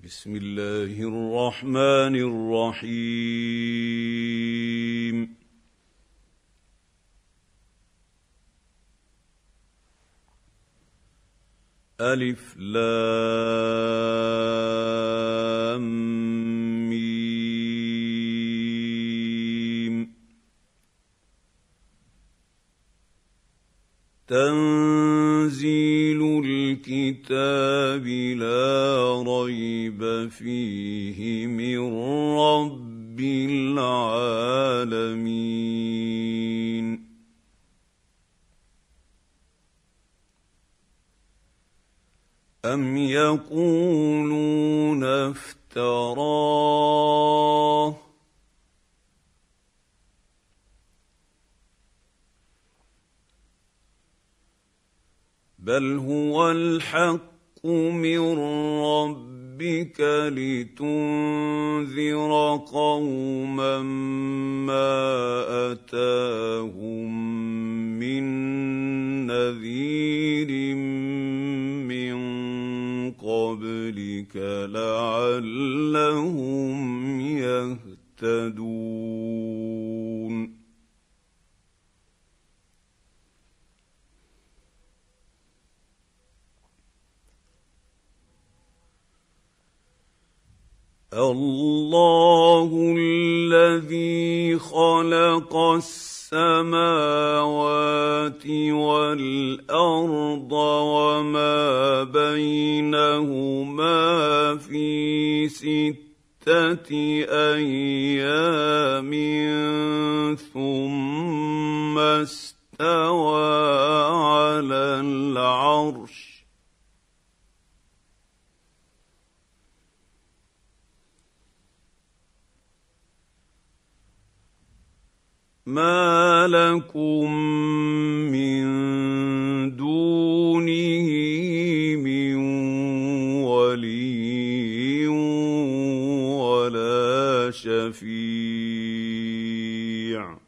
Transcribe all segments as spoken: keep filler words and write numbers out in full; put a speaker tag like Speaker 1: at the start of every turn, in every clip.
Speaker 1: بسم الله الرحمن الرحيم. ألف لام ميم. تنزيل الكتاب لا ريب فيه من رب العالمين. أم يقولون افتراه بل هو الحق من ربك لتنذر قوما ما أتاهم من نذير من قبلك لعلهم يهتدون. الله الذي خلق السماوات والأرض وما بينهما في ستة أيام ثم استوى على العرش. ما لكم من دونه من ولي ولا شفيع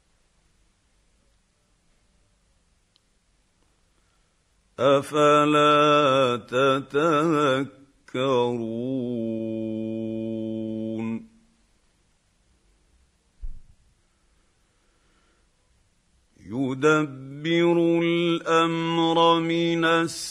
Speaker 1: أفلا تتذكرون. يدبر الأمر من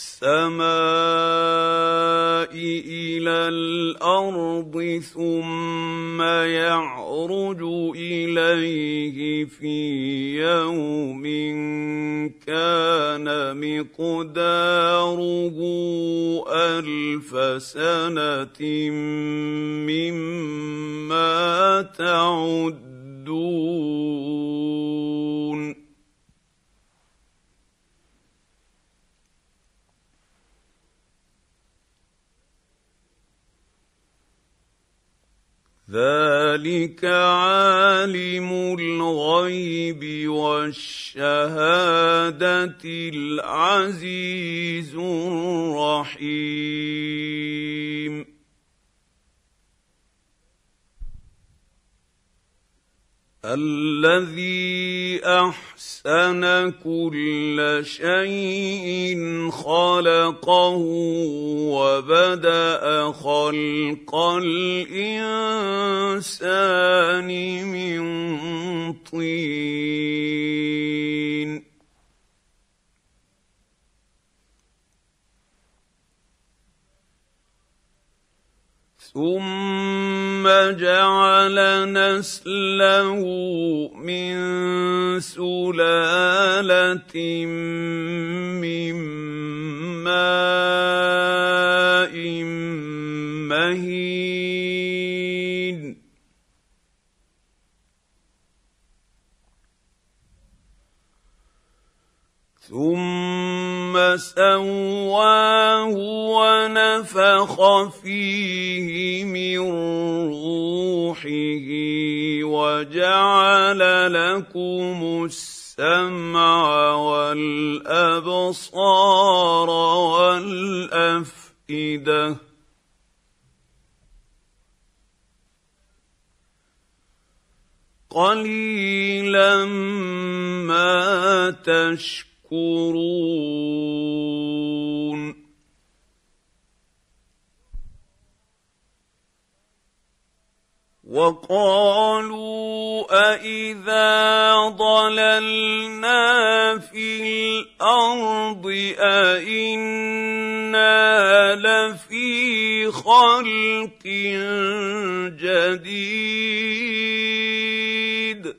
Speaker 1: السماء إلى الأرض ثم يعرج إليه في يوم كان مقداره ألف سنة مما تعدون. ذلك عالم الغيب والشهادة العزيز الرحيم. الذي أحسن كل شيء خلقه وبدأ خلق الإنسان من طين ثم جعل نسله من سلالة من ماء مهين ثم سواه ونفخ فيه من روحه وجعل لكم السمع والأبصار والأفئدة قليلا ما تشكرون. وقالوا أإذا ضللنا في الأرض أإنا لفي خلق جديد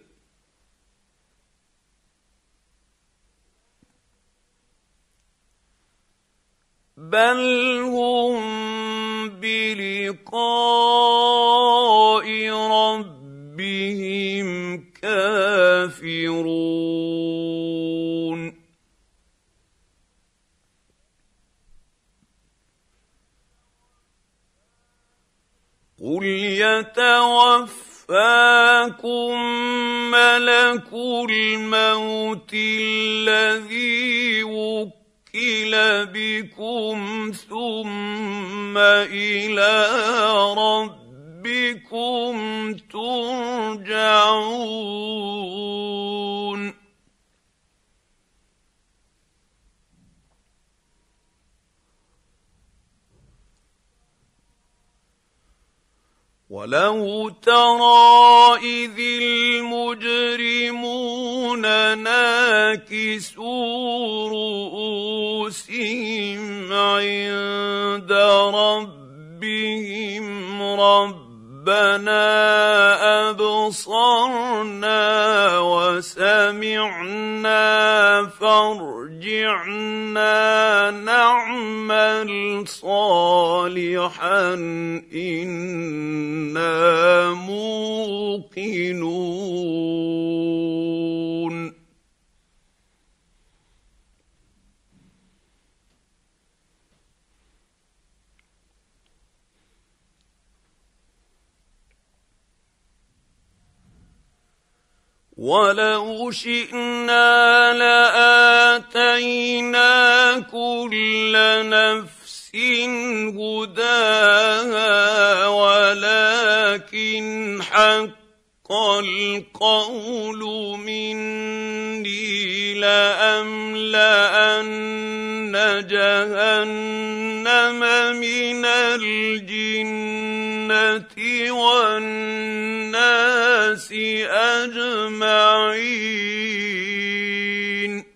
Speaker 1: بل هم بلقاء ربهم كافرون قل يتوفاكم ملك الموت الذي وكل بكم ثم إلى ربكم ترجعون ولو ترى إذ المجرمون ناكسوا رؤوسهم عند ربهم ربنا أبصرنا وسمعنا فارجعنا نعمل صالحا إنا موقنون ولو شئنا لآتينا كل نفس هداها ولكن حق القول مني لأملأن جهنم من الجنة والناس أجمعين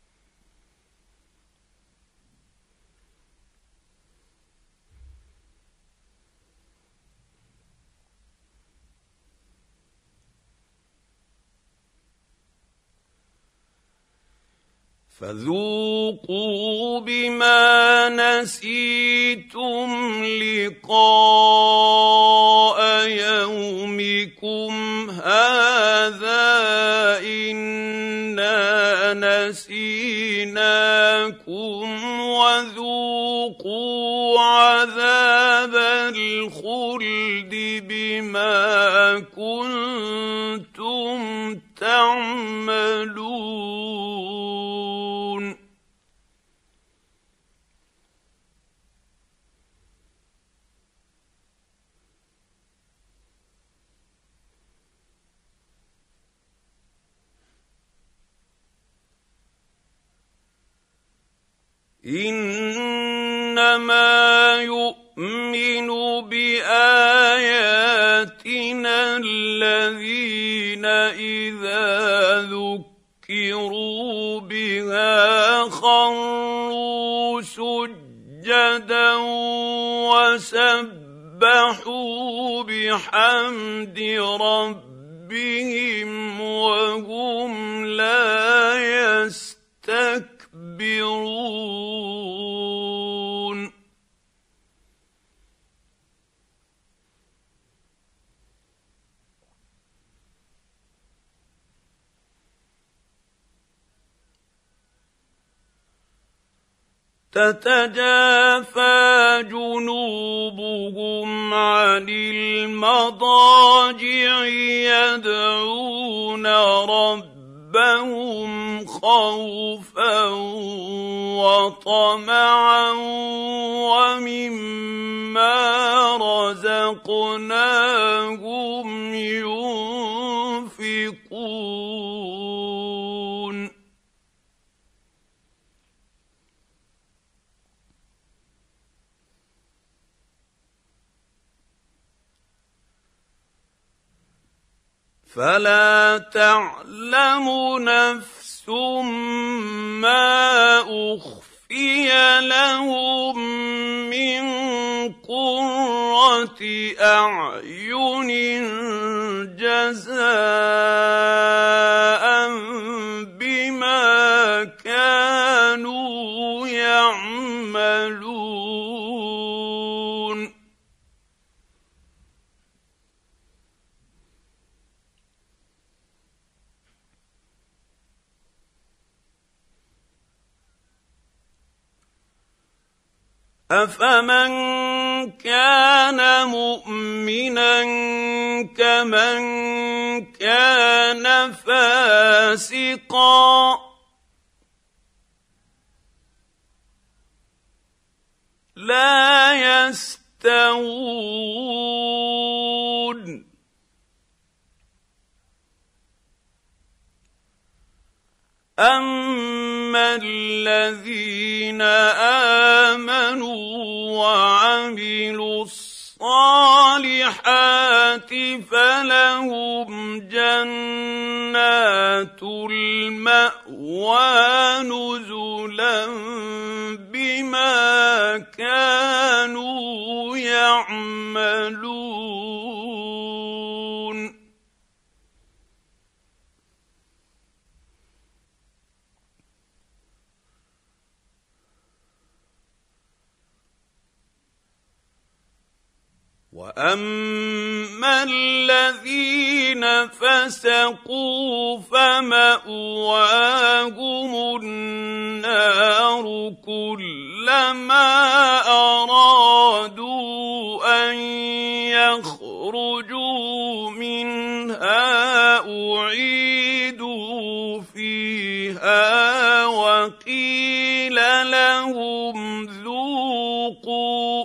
Speaker 1: فذوقوا بما نسيتم لقاء يومكم هذا إنا نسيناكم وذوقوا عذاب الخلد بما كنتم تعملون إنما يؤمن بآياتنا الذين إذا ذكروا بها خروا سجدا وسبحوا بحمد ربهم وهم لا يستكبرون تتجافى جنوبهم عن المضاجع يدعون ربهم خوفا وطمعا ومما رزقناهم ينفقون فلا تعلم نفس ما أخفي لهم من قرة أعين جزاء بما كانوا يعملون. أفمن كان مؤمنا كمن كان فاسقا لا يستوون. أما الذين آمنوا وعملوا الصالحات فلهم جنات المأوى نزلا بما كانوا يعملون. وأما الذين فسقوا فمأواهم النار كلما أرادوا أن يخرجوا منها أعيدوا فيها وقيل لهم ذوقوا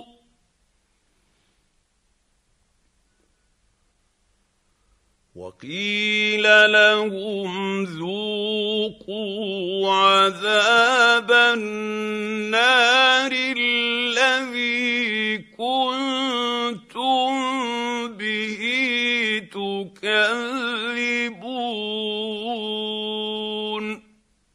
Speaker 1: وقيل لهم ذوقوا عذاب النار الذي كنتم به تكذبون.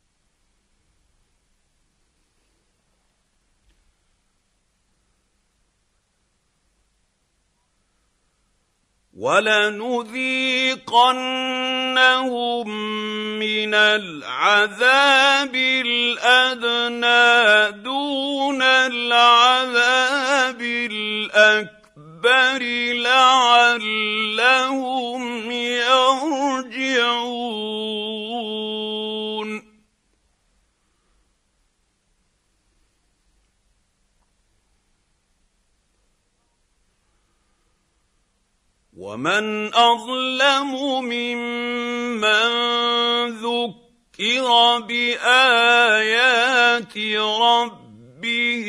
Speaker 1: ولنذيقنهم من العذاب الأدنى دون العذاب الأكبر لعلهم يرجعون. ومن أظلم ممن ذكر بآيات ربه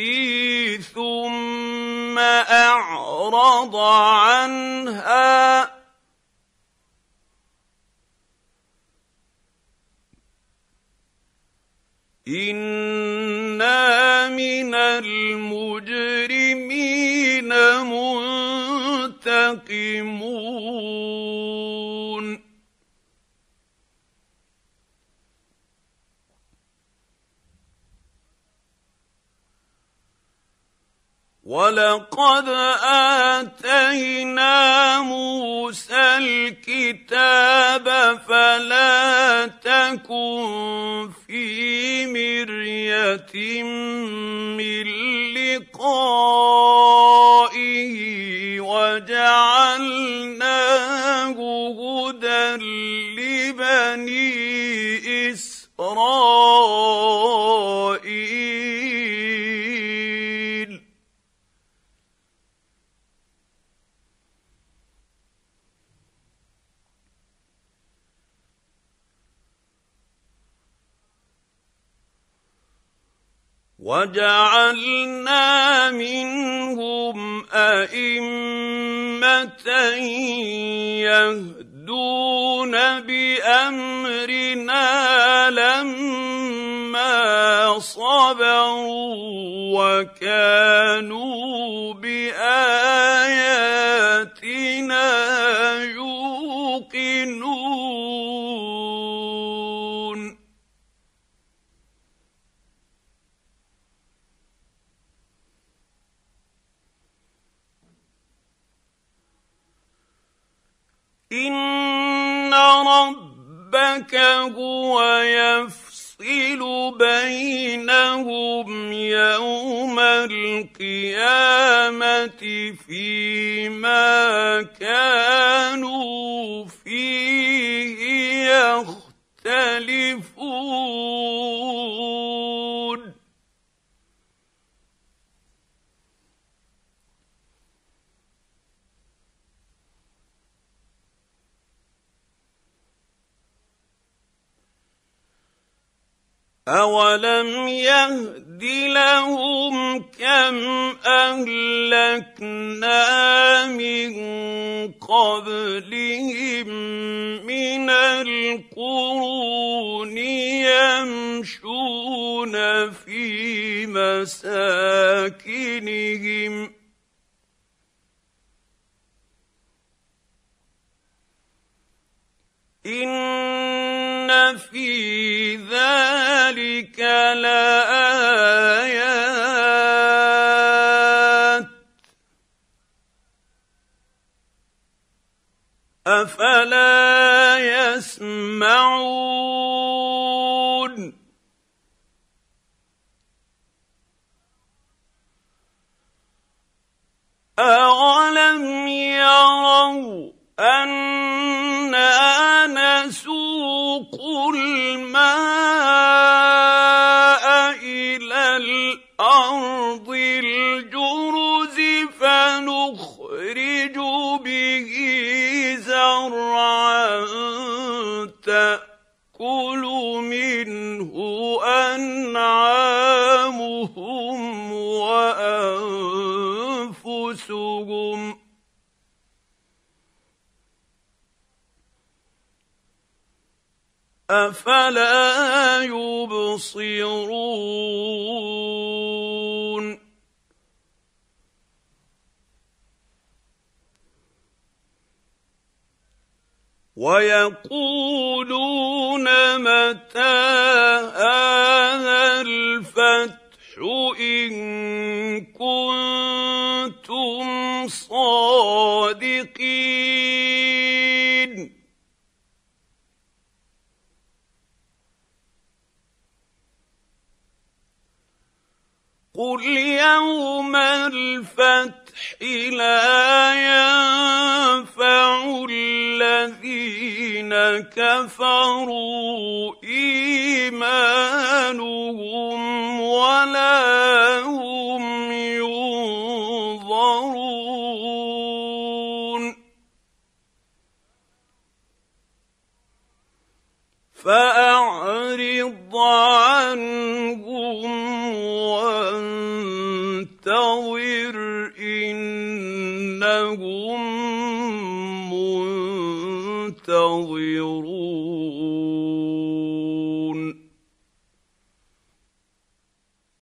Speaker 1: ثم أعرض عنها إنا من المجرمين منتقمون. ولقد آتينا موسى الكتاب فلا تكن في مرية من لقائه وجعلناه هدى لبني إسرائيل. وجعلنا منهم أئمة يهدون بأمرنا لما صبروا وكانوا بآياتنا يوقنون. إن ربك هو يفصل بينهم يوم القيامة فيما كانوا فيه يختلفون أولم يهد لهم كم أهلكنا من قبلهم من القرون يمشون في مساكنهم إن في ذلك لآيات أفلا يسمعون أولم يروا أنا نسوق الماء إلى الأرض الجرز فنخرج به زرعا تأكل منه أنعامهم وأنفسهم أفلا يبصرون ويقولون متى هذا الفتح إن كنتم صادقين قل يوم الفتح لا ينفع الذين كفروا إيمانهم ولا هم ينظرون فأعرض عنهم وانتظر إنهم